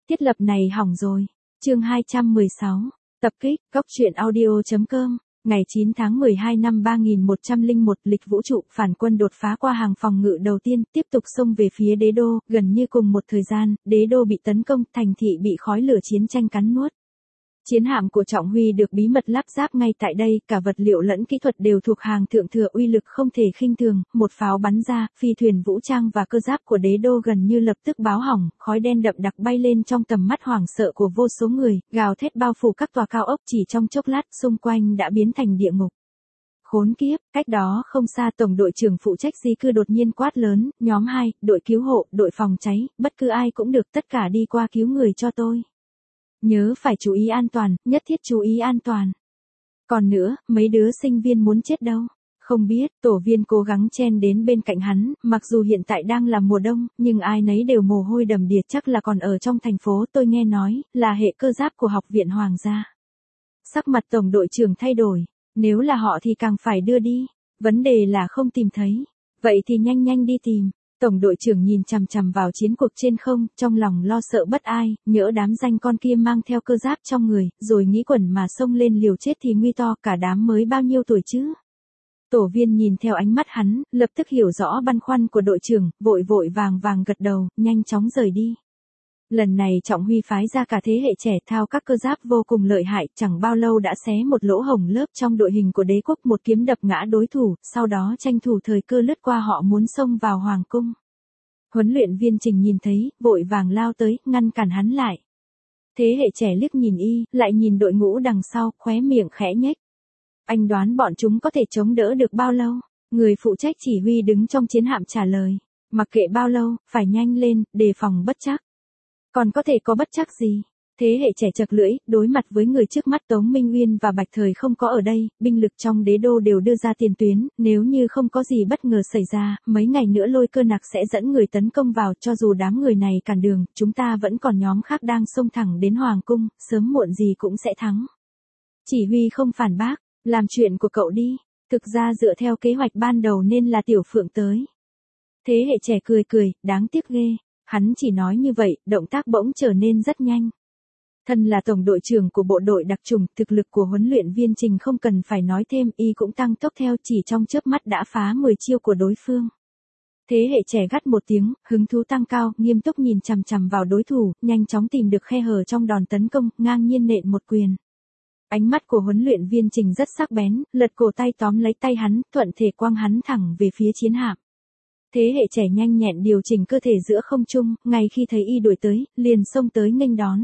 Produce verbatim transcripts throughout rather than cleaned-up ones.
Thiết lập này hỏng rồi. Chương hai trăm mười sáu. Tập kích. Góc truyện audio chấm com. Ngày chín tháng mười hai năm ba nghìn một trăm lẻ một, lịch vũ trụ, phản quân đột phá qua hàng phòng ngự đầu tiên, tiếp tục xông về phía đế đô, gần như cùng một thời gian, đế đô bị tấn công, thành thị bị khói lửa chiến tranh cắn nuốt. Chiến hạm của Trọng Huy được bí mật lắp ráp ngay tại đây, cả vật liệu lẫn kỹ thuật đều thuộc hàng thượng thừa, uy lực không thể khinh thường, một pháo bắn ra, phi thuyền vũ trang và cơ giáp của đế đô gần như lập tức báo hỏng, khói đen đậm đặc bay lên trong tầm mắt hoảng sợ của vô số người, gào thét bao phủ các tòa cao ốc, chỉ trong chốc lát, xung quanh đã biến thành địa ngục. Khốn kiếp, cách đó không xa, tổng đội trưởng phụ trách di cư đột nhiên quát lớn, nhóm hai, đội cứu hộ, đội phòng cháy, bất cứ ai cũng được, tất cả đi qua cứu người cho tôi. Nhớ phải chú ý an toàn, nhất thiết chú ý an toàn. Còn nữa, mấy đứa sinh viên muốn chết đâu? Không biết, tổ viên cố gắng chen đến bên cạnh hắn, mặc dù hiện tại đang là mùa đông, nhưng ai nấy đều mồ hôi đầm đìa, chắc là còn ở trong thành phố, tôi nghe nói, là hệ cơ giáp của học viện Hoàng gia. Sắc mặt tổng đội trưởng thay đổi, nếu là họ thì càng phải đưa đi, vấn đề là không tìm thấy, vậy thì nhanh nhanh đi tìm. Tổng đội trưởng nhìn chằm chằm vào chiến cuộc trên không, trong lòng lo sợ bất ai, nhỡ đám danh con kia mang theo cơ giáp trong người, rồi nghĩ quẩn mà xông lên liều chết thì nguy to, cả đám mới bao nhiêu tuổi chứ. Tổ viên nhìn theo ánh mắt hắn, lập tức hiểu rõ băn khoăn của đội trưởng, vội vội vàng vàng gật đầu, nhanh chóng rời đi. Lần này Trọng Huy phái ra cả thế hệ trẻ thao các cơ giáp vô cùng lợi hại, chẳng bao lâu đã xé một lỗ hổng lớp trong đội hình của đế quốc, một kiếm đập ngã đối thủ, sau đó tranh thủ thời cơ lướt qua họ muốn xông vào hoàng cung. Huấn luyện viên Trình nhìn thấy, vội vàng lao tới, ngăn cản hắn lại. Thế hệ trẻ liếc nhìn y, lại nhìn đội ngũ đằng sau, khóe miệng khẽ nhếch. Anh đoán bọn chúng có thể chống đỡ được bao lâu? Người phụ trách chỉ huy đứng trong chiến hạm trả lời. Mặc kệ bao lâu, phải nhanh lên, đề phòng bất trắc. Còn có thể có bất trắc gì? Thế hệ trẻ chật lưỡi, đối mặt với người trước mắt Tống Minh Uyên và Bạch Thời không có ở đây, binh lực trong đế đô đều đưa ra tiền tuyến, nếu như không có gì bất ngờ xảy ra, mấy ngày nữa Lôi Cơ Nặc sẽ dẫn người tấn công vào, cho dù đám người này cản đường, chúng ta vẫn còn nhóm khác đang xông thẳng đến Hoàng cung, sớm muộn gì cũng sẽ thắng. Chỉ huy không phản bác, làm chuyện của cậu đi, thực ra dựa theo kế hoạch ban đầu nên là Tiểu Phượng tới. Thế hệ trẻ cười cười, đáng tiếc ghê. Hắn chỉ nói như vậy, động tác bỗng trở nên rất nhanh. Thân là tổng đội trưởng của bộ đội đặc trùng, thực lực của huấn luyện viên Trình không cần phải nói thêm, y cũng tăng tốc theo, chỉ trong chớp mắt đã phá mười chiêu của đối phương. Thế hệ trẻ gắt một tiếng, hứng thú tăng cao, nghiêm túc nhìn chằm chằm vào đối thủ, nhanh chóng tìm được khe hở trong đòn tấn công, ngang nhiên nện một quyền. Ánh mắt của huấn luyện viên Trình rất sắc bén, lật cổ tay tóm lấy tay hắn, thuận thể quăng hắn thẳng về phía chiến hạm. Thế hệ trẻ nhanh nhẹn điều chỉnh cơ thể giữa không trung, ngay khi thấy y đuổi tới, liền xông tới nghênh đón.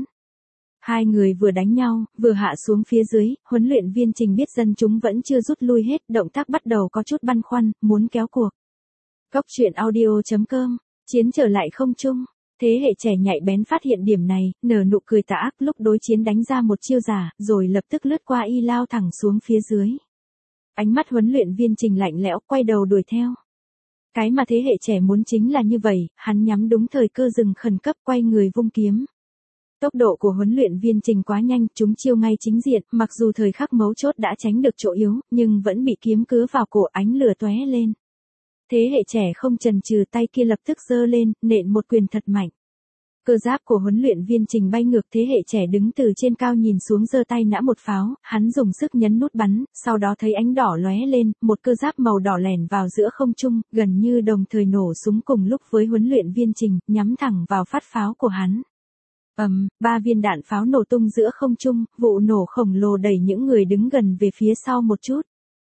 Hai người vừa đánh nhau, vừa hạ xuống phía dưới, huấn luyện viên Trình biết dân chúng vẫn chưa rút lui hết, động tác bắt đầu có chút băn khoăn, muốn kéo cuộc. Góc truyện audio chấm com, chiến trở lại không trung. Thế hệ trẻ nhạy bén phát hiện điểm này, nở nụ cười tà ác, lúc đối chiến đánh ra một chiêu giả, rồi lập tức lướt qua y lao thẳng xuống phía dưới. Ánh mắt huấn luyện viên Trình lạnh lẽo, quay đầu đuổi theo. Cái mà thế hệ trẻ muốn chính là như vậy, hắn nhắm đúng thời cơ dừng khẩn cấp, quay người vung kiếm. Tốc độ của huấn luyện viên Trình quá nhanh, chúng chiêu ngay chính diện, mặc dù thời khắc mấu chốt đã tránh được chỗ yếu, nhưng vẫn bị kiếm cứa vào cổ, ánh lửa tóe lên. Thế hệ trẻ không chần chừ, tay kia lập tức giơ lên, nện một quyền thật mạnh. Cơ giáp của huấn luyện viên Trình bay ngược, thế hệ trẻ đứng từ trên cao nhìn xuống giơ tay nã một pháo, hắn dùng sức nhấn nút bắn, sau đó thấy ánh đỏ lóe lên, một cơ giáp màu đỏ lẻn vào giữa không trung, gần như đồng thời nổ súng cùng lúc với huấn luyện viên Trình, nhắm thẳng vào phát pháo của hắn. Ầm, um, ba viên đạn pháo nổ tung giữa không trung, vụ nổ khổng lồ đẩy những người đứng gần về phía sau một chút.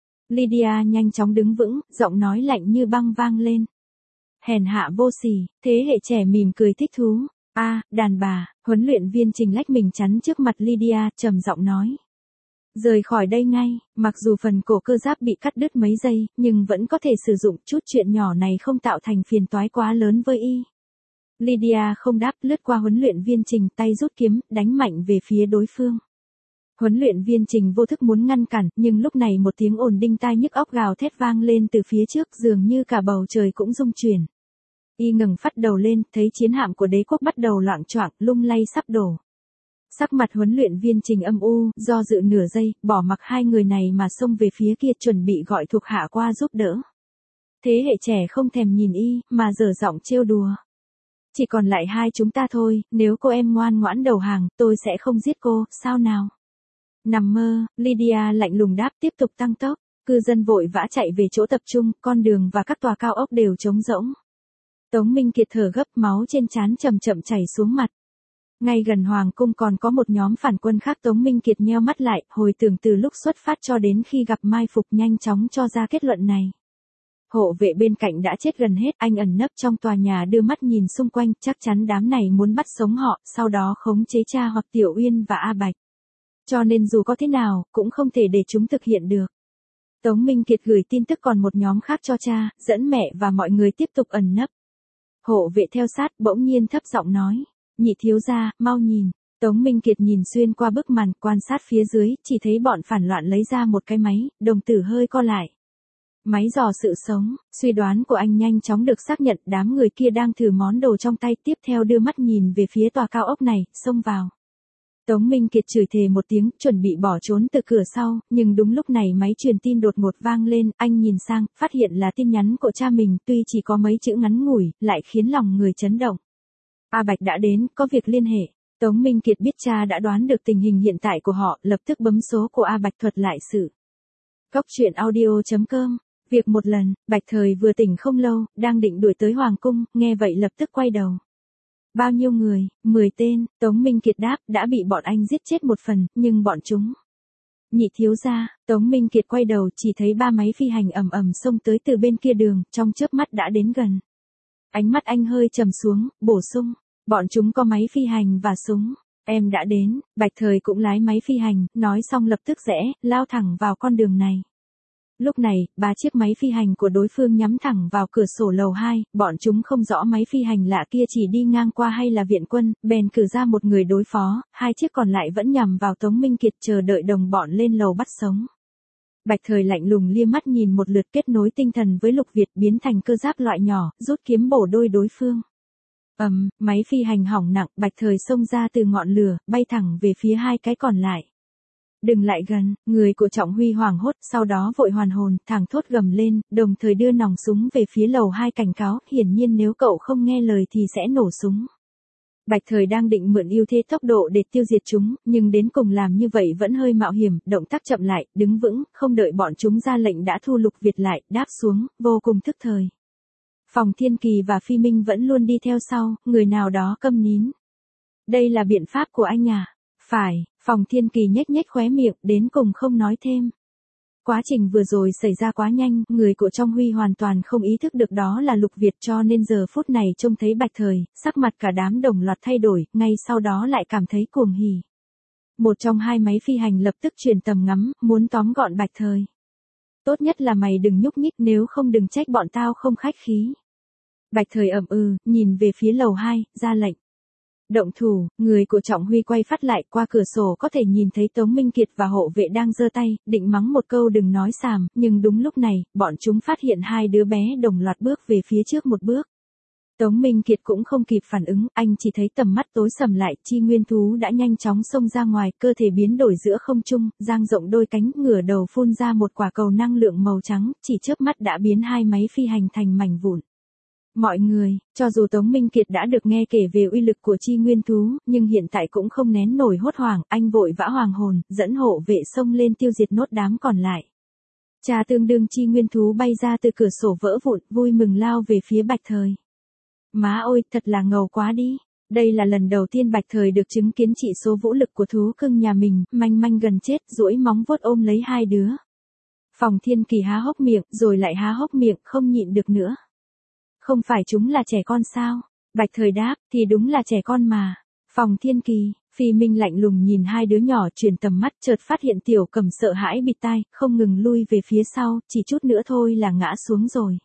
Lydia nhanh chóng đứng vững, giọng nói lạnh như băng vang lên. Hèn hạ vô sỉ, thế hệ trẻ mỉm cười thích thú. A, à, đàn bà, huấn luyện viên Trình lách mình chắn trước mặt Lydia, trầm giọng nói. Rời khỏi đây ngay, mặc dù phần cổ cơ giáp bị cắt đứt mấy giây, nhưng vẫn có thể sử dụng, chút chuyện nhỏ này không tạo thành phiền toái quá lớn với y. Lydia không đáp, lướt qua huấn luyện viên Trình, tay rút kiếm, đánh mạnh về phía đối phương. Huấn luyện viên Trình vô thức muốn ngăn cản, nhưng lúc này một tiếng ồn đinh tai nhức óc gào thét vang lên từ phía trước, dường như cả bầu trời cũng rung chuyển. Y ngẩng phát đầu lên, thấy chiến hạm của đế quốc bắt đầu loạng choạng, lung lay sắp đổ. Sắc mặt huấn luyện viên Trình âm u, do dự nửa giây, bỏ mặc hai người này mà xông về phía kia, chuẩn bị gọi thuộc hạ qua giúp đỡ. Thế hệ trẻ không thèm nhìn y, mà giở giọng trêu đùa. Chỉ còn lại hai chúng ta thôi, nếu cô em ngoan ngoãn đầu hàng, tôi sẽ không giết cô, sao nào? Nằm mơ, Lydia lạnh lùng đáp, tiếp tục tăng tốc. Cư dân vội vã chạy về chỗ tập trung, con đường và các tòa cao ốc đều trống rỗng. Tống Minh Kiệt thở gấp, máu trên trán chậm chậm chảy xuống mặt. Ngay gần Hoàng cung còn có một nhóm phản quân khác. Tống Minh Kiệt nheo mắt lại, hồi tưởng từ lúc xuất phát cho đến khi gặp mai phục, nhanh chóng cho ra kết luận này. Hộ vệ bên cạnh đã chết gần hết, anh ẩn nấp trong tòa nhà đưa mắt nhìn xung quanh, chắc chắn đám này muốn bắt sống họ, sau đó khống chế cha hoặc Tiểu Uyên và A Bạch. Cho nên dù có thế nào, cũng không thể để chúng thực hiện được. Tống Minh Kiệt gửi tin tức còn một nhóm khác cho cha, dẫn mẹ và mọi người tiếp tục ẩn nấp. Hộ vệ theo sát, bỗng nhiên thấp giọng nói, nhị thiếu gia, mau nhìn. Tống Minh Kiệt nhìn xuyên qua bức màn, quan sát phía dưới, chỉ thấy bọn phản loạn lấy ra một cái máy, đồng tử hơi co lại. Máy dò sự sống, suy đoán của anh nhanh chóng được xác nhận, đám người kia đang thử món đồ trong tay, tiếp theo đưa mắt nhìn về phía tòa cao ốc này, xông vào. Tống Minh Kiệt chửi thề một tiếng, chuẩn bị bỏ trốn từ cửa sau, nhưng đúng lúc này máy truyền tin đột ngột vang lên, anh nhìn sang, phát hiện là tin nhắn của cha mình, tuy chỉ có mấy chữ ngắn ngủi, lại khiến lòng người chấn động. A Bạch đã đến, có việc liên hệ. Tống Minh Kiệt biết cha đã đoán được tình hình hiện tại của họ, lập tức bấm số của A Bạch thuật lại sự. Cốc truyện audio chấm com. Việc một lần, Bạch Thời vừa tỉnh không lâu, đang định đuổi tới Hoàng cung, nghe vậy lập tức quay đầu. Bao nhiêu người? Mười tên, Tống Minh Kiệt đáp, đã bị bọn anh giết chết một phần, nhưng bọn chúng. Nhị thiếu gia, Tống Minh Kiệt quay đầu chỉ thấy ba máy phi hành ầm ầm xông tới từ bên kia đường, trong chớp mắt đã đến gần. Ánh mắt anh hơi trầm xuống, bổ sung, bọn chúng có máy phi hành và súng. Em đã đến, Bạch Thời cũng lái máy phi hành, nói xong lập tức rẽ, lao thẳng vào con đường này. Lúc này, ba chiếc máy phi hành của đối phương nhắm thẳng vào cửa sổ lầu hai, bọn chúng không rõ máy phi hành lạ kia chỉ đi ngang qua hay là viện quân, bèn cử ra một người đối phó, hai chiếc còn lại vẫn nhằm vào Tống Minh Kiệt chờ đợi đồng bọn lên lầu bắt sống. Bạch Thời lạnh lùng lia mắt nhìn một lượt, kết nối tinh thần với Lục Việt biến thành cơ giáp loại nhỏ, rút kiếm bổ đôi đối phương. Ầm, um, máy phi hành hỏng nặng, Bạch Thời xông ra từ ngọn lửa, bay thẳng về phía hai cái còn lại. Đừng lại gần, người của Trọng Huy hoảng hốt, sau đó vội hoàn hồn, thẳng thốt gầm lên, đồng thời đưa nòng súng về phía lầu hai cảnh cáo, hiển nhiên nếu cậu không nghe lời thì sẽ nổ súng. Bạch Thời đang định mượn ưu thế tốc độ để tiêu diệt chúng, nhưng đến cùng làm như vậy vẫn hơi mạo hiểm, động tác chậm lại, đứng vững, không đợi bọn chúng ra lệnh đã thu Lục Việt lại, đáp xuống, vô cùng thức thời. Phòng Thiên Kỳ và Phi Minh vẫn luôn đi theo sau, người nào đó câm nín. Đây là biện pháp của anh à? Phải, Phòng Thiên Kỳ nhếch nhếch khóe miệng, đến cùng không nói thêm. Quá trình vừa rồi xảy ra quá nhanh, người của Trong Huy hoàn toàn không ý thức được đó là Lục Việt, cho nên giờ phút này trông thấy Bạch Thời, sắc mặt cả đám đồng loạt thay đổi, ngay sau đó lại cảm thấy cuồng hỉ. Một trong hai máy phi hành lập tức chuyển tầm ngắm, muốn tóm gọn Bạch Thời. Tốt nhất là mày đừng nhúc nhích, nếu không đừng trách bọn tao không khách khí. Bạch Thời ậm ừ, nhìn về phía lầu hai, ra lệnh. Động thủ, người của Trọng Huy quay phát lại, qua cửa sổ có thể nhìn thấy Tống Minh Kiệt và hộ vệ đang giơ tay, định mắng một câu đừng nói xàm, nhưng đúng lúc này, bọn chúng phát hiện hai đứa bé đồng loạt bước về phía trước một bước. Tống Minh Kiệt cũng không kịp phản ứng, anh chỉ thấy tầm mắt tối sầm lại, Chi Nguyên Thú đã nhanh chóng xông ra ngoài, cơ thể biến đổi giữa không trung, dang rộng đôi cánh, ngửa đầu phun ra một quả cầu năng lượng màu trắng, chỉ chớp mắt đã biến hai máy phi hành thành mảnh vụn. Mọi người, cho dù Tống Minh Kiệt đã được nghe kể về uy lực của Chi Nguyên Thú, nhưng hiện tại cũng không nén nổi hốt hoảng, anh vội vã hoàng hồn, dẫn hộ vệ xông lên tiêu diệt nốt đám còn lại. Cha tương đương Chi Nguyên Thú bay ra từ cửa sổ vỡ vụn, vui mừng lao về phía Bạch Thời. Má ơi, thật là ngầu quá đi. Đây là lần đầu tiên Bạch Thời được chứng kiến chỉ số vũ lực của thú cưng nhà mình, manh manh gần chết, duỗi móng vuốt ôm lấy hai đứa. Phòng Thiên Kỳ há hốc miệng, rồi lại há hốc miệng, không nhịn được nữa. Không phải chúng là trẻ con sao? Bạch Thời đáp, thì đúng là trẻ con mà. Phòng Thiên Kỳ, Phi Minh lạnh lùng nhìn hai đứa nhỏ chuyển tầm mắt, chợt phát hiện Tiểu Cầm sợ hãi bịt tai, không ngừng lui về phía sau, chỉ chút nữa thôi là ngã xuống rồi.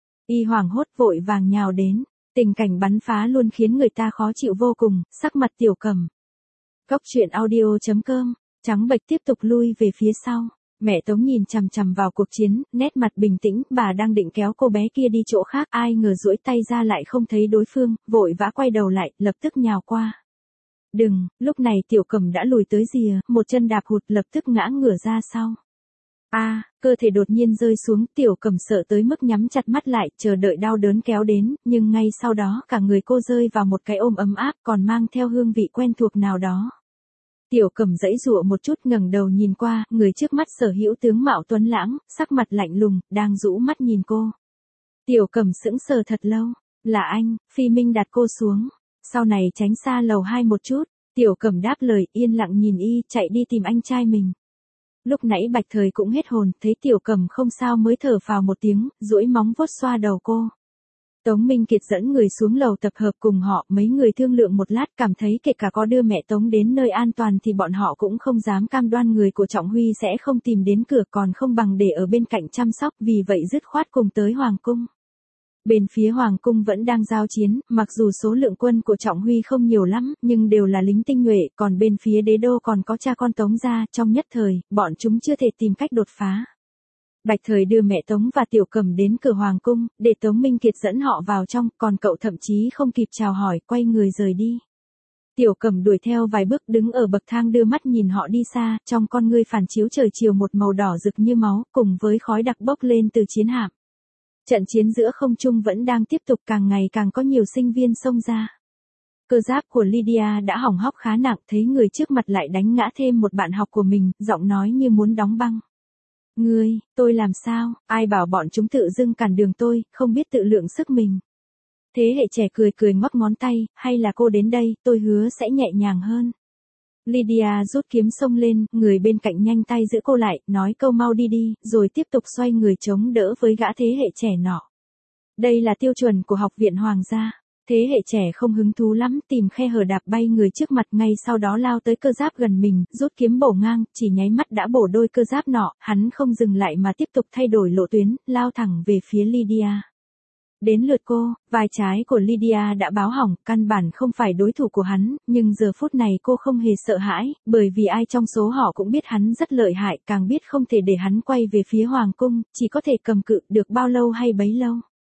Y hoảng hốt vội vàng nhào đến, tình cảnh bắn phá luôn khiến người ta khó chịu vô cùng, sắc mặt Tiểu Cầm. Cốc truyện audio chấm com, trắng bệch tiếp tục lui về phía sau. Mẹ Tống nhìn chằm chằm vào cuộc chiến, nét mặt bình tĩnh, bà đang định kéo cô bé kia đi chỗ khác, ai ngờ duỗi tay ra lại không thấy đối phương, vội vã quay đầu lại, lập tức nhào qua. Đừng, lúc này Tiểu Cầm đã lùi tới rìa, một chân đạp hụt lập tức ngã ngửa ra sau. A, cơ thể đột nhiên rơi xuống, Tiểu Cẩm sợ tới mức nhắm chặt mắt lại, chờ đợi đau đớn kéo đến, nhưng ngay sau đó cả người cô rơi vào một cái ôm ấm áp còn mang theo hương vị quen thuộc nào đó. Tiểu Cẩm giãy giụa một chút, ngẩng đầu nhìn qua, người trước mắt sở hữu tướng mạo tuấn lãng, sắc mặt lạnh lùng, đang rũ mắt nhìn cô. Tiểu Cẩm sững sờ thật lâu, là anh, Phi Minh đặt cô xuống, sau này tránh xa lầu hai một chút. Tiểu Cẩm đáp lời, yên lặng nhìn y, chạy đi tìm anh trai mình. Lúc nãy Bạch Thời cũng hết hồn, thấy Tiểu Cẩm không sao mới thở phào một tiếng, duỗi móng vuốt xoa đầu cô. Tống Minh Kiệt dẫn người xuống lầu tập hợp cùng họ, mấy người thương lượng một lát, cảm thấy kể cả có đưa mẹ Tống đến nơi an toàn thì bọn họ cũng không dám cam đoan người của Trọng Huy sẽ không tìm đến cửa, còn không bằng để ở bên cạnh chăm sóc, vì vậy dứt khoát cùng tới Hoàng Cung. Bên phía Hoàng Cung vẫn đang giao chiến, mặc dù số lượng quân của Trọng Huy không nhiều lắm, nhưng đều là lính tinh nhuệ, còn bên phía đế đô còn có cha con Tống gia, trong nhất thời, bọn chúng chưa thể tìm cách đột phá. Bạch Thời đưa mẹ Tống và Tiểu Cẩm đến cửa Hoàng Cung, để Tống Minh Kiệt dẫn họ vào trong, còn cậu thậm chí không kịp chào hỏi, quay người rời đi. Tiểu Cẩm đuổi theo vài bước, đứng ở bậc thang đưa mắt nhìn họ đi xa, trong con ngươi phản chiếu trời chiều một màu đỏ rực như máu, cùng với khói đặc bốc lên từ chiến hạm. Trận chiến giữa không trung vẫn đang tiếp tục, càng ngày càng có nhiều sinh viên xông ra. Cơ giáp của Lydia đã hỏng hóc khá nặng, thấy người trước mặt lại đánh ngã thêm một bạn học của mình, giọng nói như muốn đóng băng. Ngươi, tôi làm sao, ai bảo bọn chúng tự dưng cản đường tôi, không biết tự lượng sức mình. Thế hệ trẻ cười cười ngoắc ngón tay, hay là cô đến đây, tôi hứa sẽ nhẹ nhàng hơn. Lydia rút kiếm xông lên, người bên cạnh nhanh tay giữ cô lại, nói câu mau đi đi, rồi tiếp tục xoay người chống đỡ với gã thế hệ trẻ nọ. Đây là tiêu chuẩn của học viện Hoàng gia. Thế hệ trẻ không hứng thú lắm, tìm khe hở đạp bay người trước mặt, ngay sau đó lao tới cơ giáp gần mình, rút kiếm bổ ngang, chỉ nháy mắt đã bổ đôi cơ giáp nọ, hắn không dừng lại mà tiếp tục thay đổi lộ tuyến, lao thẳng về phía Lydia. Đến lượt cô, vai trái của Lydia đã báo hỏng, căn bản không phải đối thủ của hắn, nhưng giờ phút này cô không hề sợ hãi, bởi vì ai trong số họ cũng biết hắn rất lợi hại, càng biết không thể để hắn quay về phía Hoàng Cung, chỉ có thể cầm cự được bao lâu hay bấy lâu.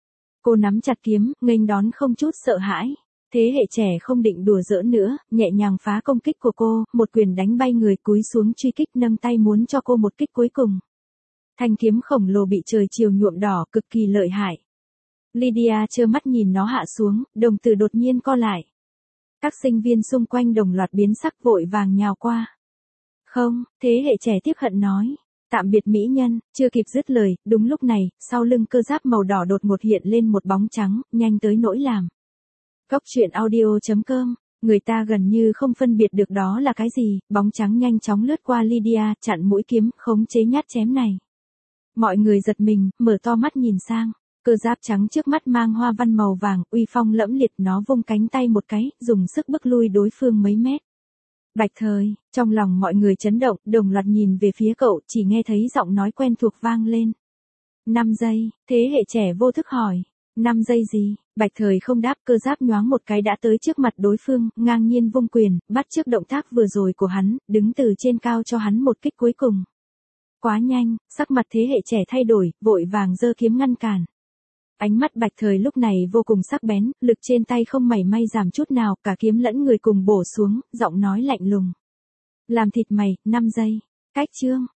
Cô nắm chặt kiếm, nghênh đón không chút sợ hãi. Thế hệ trẻ không định đùa giỡn nữa, nhẹ nhàng phá công kích của cô, một quyền đánh bay người, cúi xuống truy kích, nâng tay muốn cho cô một kích cuối cùng. Thanh kiếm khổng lồ bị trời chiều nhuộm đỏ, cực kỳ lợi hại. Lydia trơ mắt nhìn nó hạ xuống, đồng tử đột nhiên co lại. Các sinh viên xung quanh đồng loạt biến sắc, vội vàng nhào qua. Không, thế hệ trẻ tiếc hận nói. Tạm biệt mỹ nhân, chưa kịp dứt lời, đúng lúc này, sau lưng cơ giáp màu đỏ đột ngột hiện lên một bóng trắng, nhanh tới nỗi làm. Góc truyện audio chấm com, người ta gần như không phân biệt được đó là cái gì, bóng trắng nhanh chóng lướt qua Lydia, chặn mũi kiếm, khống chế nhát chém này. Mọi người giật mình, mở to mắt nhìn sang, cơ giáp trắng trước mắt mang hoa văn màu vàng, uy phong lẫm liệt, nó vung cánh tay một cái, dùng sức bức lui đối phương mấy mét. Bạch Thời, trong lòng mọi người chấn động, đồng loạt nhìn về phía cậu, chỉ nghe thấy giọng nói quen thuộc vang lên. năm giây, thế hệ trẻ vô thức hỏi. năm giây gì? Bạch Thời không đáp, cơ giáp nhoáng một cái đã tới trước mặt đối phương, ngang nhiên vung quyền, bắt chước động tác vừa rồi của hắn, đứng từ trên cao cho hắn một kích cuối cùng. Quá nhanh, sắc mặt thế hệ trẻ thay đổi, vội vàng giơ kiếm ngăn cản. Ánh mắt Bạch Thời lúc này vô cùng sắc bén, lực trên tay không mảy may giảm chút nào, cả kiếm lẫn người cùng bổ xuống, giọng nói lạnh lùng. Làm thịt mày, năm giây. Cách chương.